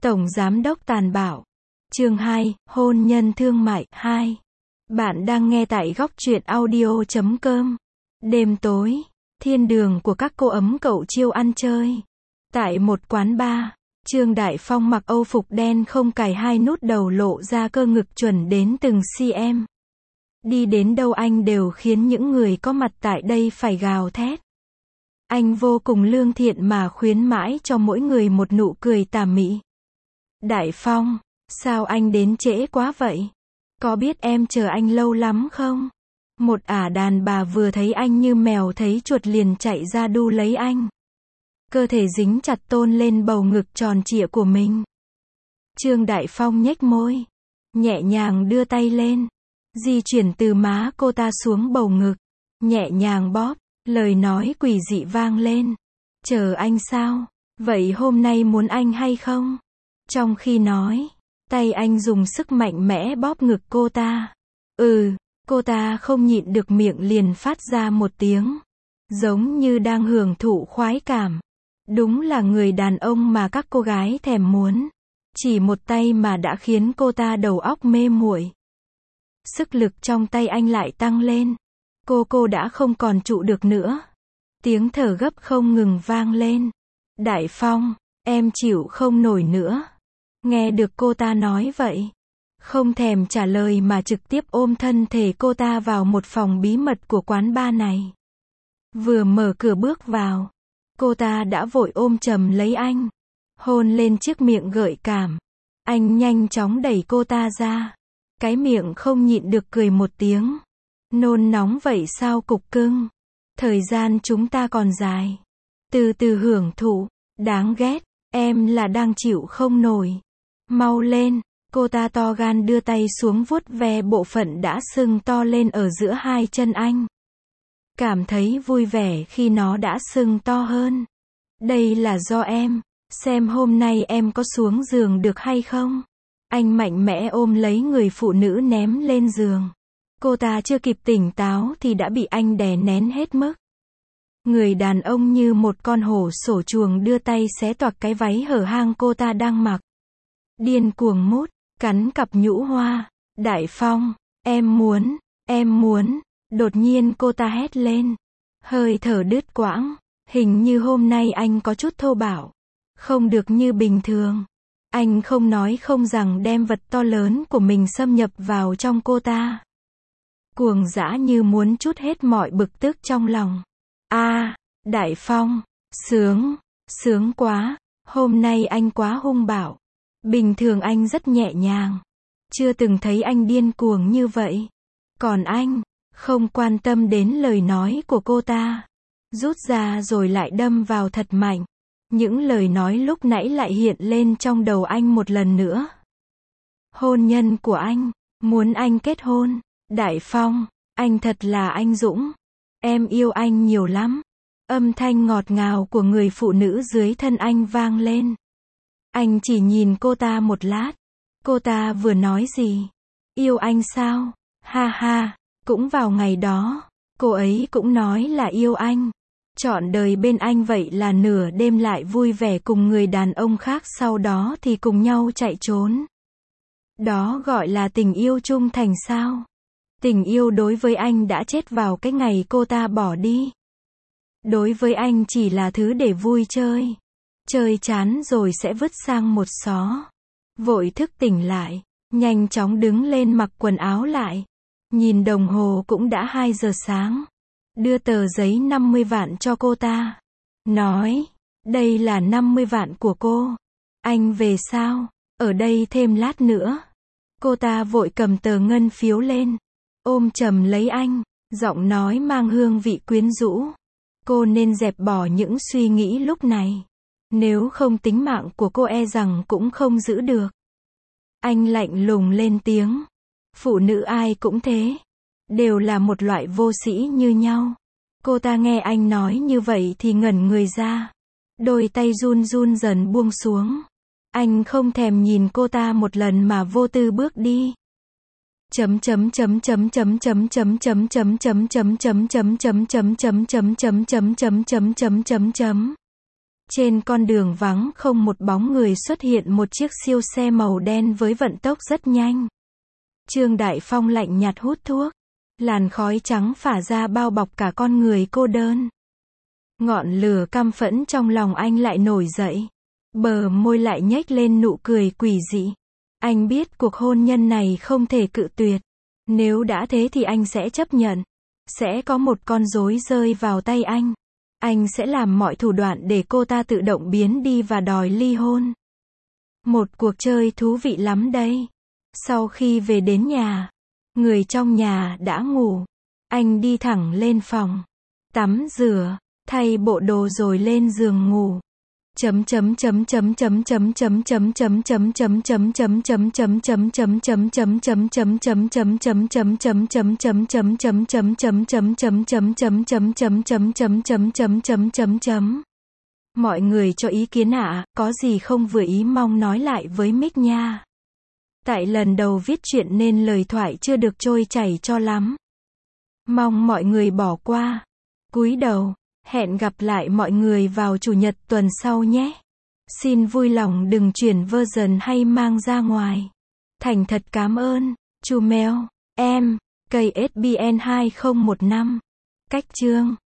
Tổng Giám đốc tàn bạo. Chương 2, Hôn nhân thương mại 2. Bạn đang nghe tại góc truyện audio.com. Đêm tối, thiên đường của các cô ấm cậu chiêu ăn chơi. Tại một quán bar, Trương Đại Phong mặc âu phục đen không cài hai nút đầu lộ ra cơ ngực chuẩn đến từng cm. Đi đến đâu anh đều khiến những người có mặt tại đây phải gào thét. Anh vô cùng lương thiện mà khuyến mãi cho mỗi người một nụ cười tà mị. Đại Phong, sao anh đến trễ quá vậy? Có biết em chờ anh lâu lắm không? Một đàn bà vừa thấy anh như mèo thấy chuột liền chạy ra đu lấy anh. Cơ thể dính chặt tôn lên bầu ngực tròn trịa của mình. Trương Đại Phong nhếch môi, nhẹ nhàng đưa tay lên, di chuyển từ má cô ta xuống bầu ngực, nhẹ nhàng bóp, lời nói quỷ dị vang lên. Chờ anh sao? Vậy hôm nay muốn anh hay không? Trong khi nói, tay anh dùng sức mạnh mẽ bóp ngực cô ta. Cô ta không nhịn được miệng liền phát ra một tiếng, giống như đang hưởng thụ khoái cảm. Đúng là người đàn ông mà các cô gái thèm muốn. Chỉ một tay mà đã khiến cô ta đầu óc mê muội. Sức lực trong tay anh lại tăng lên. Cô đã không còn trụ được nữa. Tiếng thở gấp không ngừng vang lên. Đại Phong, em chịu không nổi nữa. Nghe được cô ta nói vậy, không thèm trả lời mà trực tiếp ôm thân thể cô ta vào một phòng bí mật của quán bar này. Vừa mở cửa bước vào, cô ta đã vội ôm chầm lấy anh, hôn lên chiếc miệng gợi cảm. Anh nhanh chóng đẩy cô ta ra, cái miệng không nhịn được cười một tiếng. Nôn nóng vậy sao cục cưng? Thời gian chúng ta còn dài. Từ từ hưởng thụ. Đáng ghét, em là đang chịu không nổi. Mau lên. Cô ta to gan đưa tay xuống vuốt ve bộ phận đã sưng to lên ở giữa hai chân anh. Cảm thấy vui vẻ khi nó đã sưng to hơn. Đây là do em. Xem hôm nay em có xuống giường được hay không? Anh mạnh mẽ ôm lấy người phụ nữ ném lên giường. Cô ta chưa kịp tỉnh táo thì đã bị anh đè nén hết mức. Người đàn ông như một con hổ sổ chuồng đưa tay xé toạc cái váy hở hang cô ta đang mặc. Điên cuồng mút, cắn cặp nhũ hoa. Đại Phong, em muốn. Đột nhiên cô ta hét lên. Hơi thở đứt quãng. Hình như hôm nay anh có chút thô bạo. Không được như bình thường. Anh không nói không rằng đem vật to lớn của mình xâm nhập vào trong cô ta. Cuồng dã như muốn trút hết mọi bực tức trong lòng. Đại Phong, sướng quá, hôm nay anh quá hung bạo. Bình thường anh rất nhẹ nhàng, chưa từng thấy anh điên cuồng như vậy. Còn anh, không quan tâm đến lời nói của cô ta, rút ra rồi lại đâm vào thật mạnh. Những lời nói lúc nãy lại hiện lên trong đầu anh một lần nữa. Hôn nhân của anh, muốn anh kết hôn. Đại Phong, anh thật là anh dũng. Em yêu anh nhiều lắm. Âm thanh ngọt ngào của người phụ nữ dưới thân anh vang lên. Anh chỉ nhìn cô ta một lát. Cô ta vừa nói gì? Yêu anh sao? Ha ha, cũng vào ngày đó, cô ấy cũng nói là yêu anh. Trọn đời bên anh vậy là nửa đêm lại vui vẻ cùng người đàn ông khác sau đó thì cùng nhau chạy trốn. Đó gọi là tình yêu trung thành sao? Tình yêu đối với anh đã chết vào cái ngày cô ta bỏ đi. Đối với anh chỉ là thứ để vui chơi. Chơi chán rồi sẽ vứt sang một xó. Vội thức tỉnh lại, nhanh chóng đứng lên mặc quần áo lại. Nhìn đồng hồ cũng đã 2 giờ sáng. Đưa tờ giấy 50 vạn cho cô ta. Nói, đây là 50 vạn của cô. Anh về sao? Ở đây thêm lát nữa. Cô ta vội cầm tờ ngân phiếu lên, ôm chầm lấy anh, giọng nói mang hương vị quyến rũ. Cô nên dẹp bỏ những suy nghĩ lúc này. Nếu không tính mạng của cô e rằng cũng không giữ được. Anh lạnh lùng lên tiếng. Phụ nữ ai cũng thế. Đều là một loại vô sĩ như nhau. Cô ta nghe anh nói như vậy thì ngẩn người ra. Đôi tay run run dần buông xuống. Anh không thèm nhìn cô ta một lần mà vô tư bước đi. Trên con đường vắng không một bóng người xuất hiện một chiếc siêu xe màu đen với vận tốc rất nhanh. Trương Đại Phong lạnh nhạt hút thuốc. Làn khói trắng phả ra bao bọc cả con người cô đơn. Ngọn lửa căm phẫn trong lòng anh lại nổi dậy. Bờ môi lại nhếch lên nụ cười quỷ dị. Anh biết cuộc hôn nhân này không thể cự tuyệt. Nếu đã thế thì anh sẽ chấp nhận. Sẽ có một con rối rơi vào tay anh. Anh sẽ làm mọi thủ đoạn để cô ta tự động biến đi và đòi ly hôn. Một cuộc chơi thú vị lắm đây. Sau khi về đến nhà, người trong nhà đã ngủ. Anh đi thẳng lên phòng, tắm rửa, thay bộ đồ rồi lên giường ngủ. Mọi người cho ý kiến ạ, có gì không vừa ý mong nói lại với Mick nha. Tại lần đầu viết truyện nên lời thoại chưa được trôi chảy cho lắm. Mong mọi người bỏ qua. Cúi đầu, hẹn gặp lại mọi người vào chủ nhật tuần sau nhé. Xin vui lòng đừng chuyển version hay mang ra ngoài. Thành thật cảm ơn. Chu Mèo, em, KSBN 2015. Cách chương